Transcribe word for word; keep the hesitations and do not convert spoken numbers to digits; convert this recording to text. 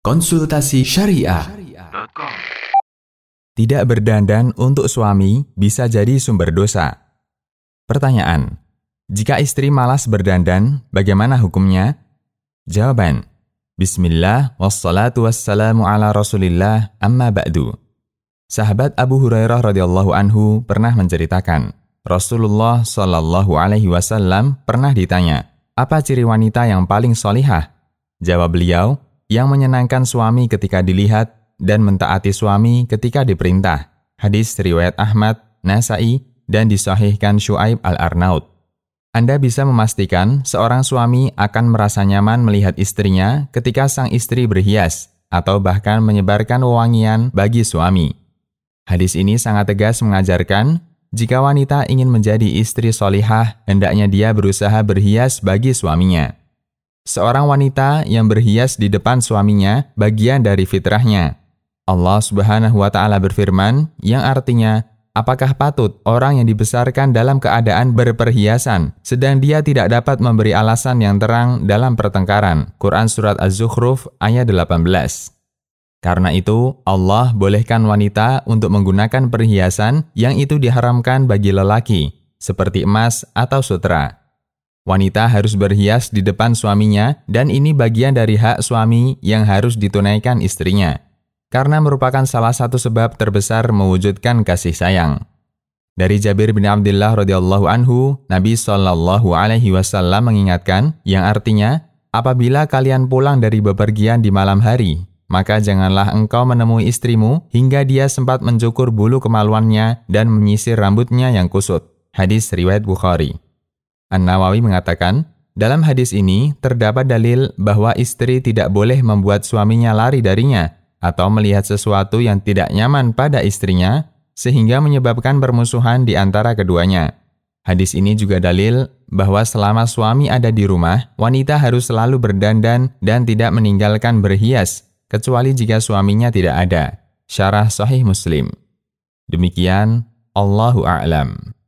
Konsultasi Syariah. Tidak berdandan untuk suami bisa jadi sumber dosa. Pertanyaan: jika istri malas berdandan, bagaimana hukumnya? Jawaban: Bismillah, wassalatu wassalamu ala rasulillah, amma ba'du. Sahabat Abu Hurairah radhiyallahu anhu pernah menceritakan, Rasulullah shallallahu alaihi wasallam pernah ditanya, apa ciri wanita yang paling solihah? Jawab beliau, yang menyenangkan suami ketika dilihat dan mentaati suami ketika diperintah. Hadis riwayat Ahmad, Nasa'i, dan disahihkan Syu'aib al-Arnaud. Anda bisa memastikan seorang suami akan merasa nyaman melihat istrinya ketika sang istri berhias atau bahkan menyebarkan wewangian bagi suami. Hadis ini sangat tegas mengajarkan, jika wanita ingin menjadi istri solihah, hendaknya dia berusaha berhias bagi suaminya. Seorang wanita yang berhias di depan suaminya bagian dari fitrahnya. Allah Subhanahu wa Ta'ala berfirman, yang artinya, apakah patut orang yang dibesarkan dalam keadaan berperhiasan, sedang dia tidak dapat memberi alasan yang terang dalam pertengkaran? Quran Surat Az-Zukhruf ayat delapan belas. Karena itu, Allah bolehkan wanita untuk menggunakan perhiasan yang itu diharamkan bagi lelaki, seperti emas atau sutra. Wanita harus berhias di depan suaminya, dan ini bagian dari hak suami yang harus ditunaikan istrinya, karena merupakan salah satu sebab terbesar mewujudkan kasih sayang. Dari Jabir bin Abdullah radhiyallahu anhu, Nabi shallallahu alaihi wasallam mengingatkan, yang artinya, apabila kalian pulang dari bepergian di malam hari, maka janganlah engkau menemui istrimu hingga dia sempat mencukur bulu kemaluannya dan menyisir rambutnya yang kusut. Hadis riwayat Bukhari. An-Nawawi mengatakan, dalam hadis ini terdapat dalil bahwa istri tidak boleh membuat suaminya lari darinya atau melihat sesuatu yang tidak nyaman pada istrinya sehingga menyebabkan permusuhan di antara keduanya. Hadis ini juga dalil bahwa selama suami ada di rumah, wanita harus selalu berdandan dan tidak meninggalkan berhias, kecuali jika suaminya tidak ada. Syarah Sahih Muslim. Demikian, Allahu a'lam.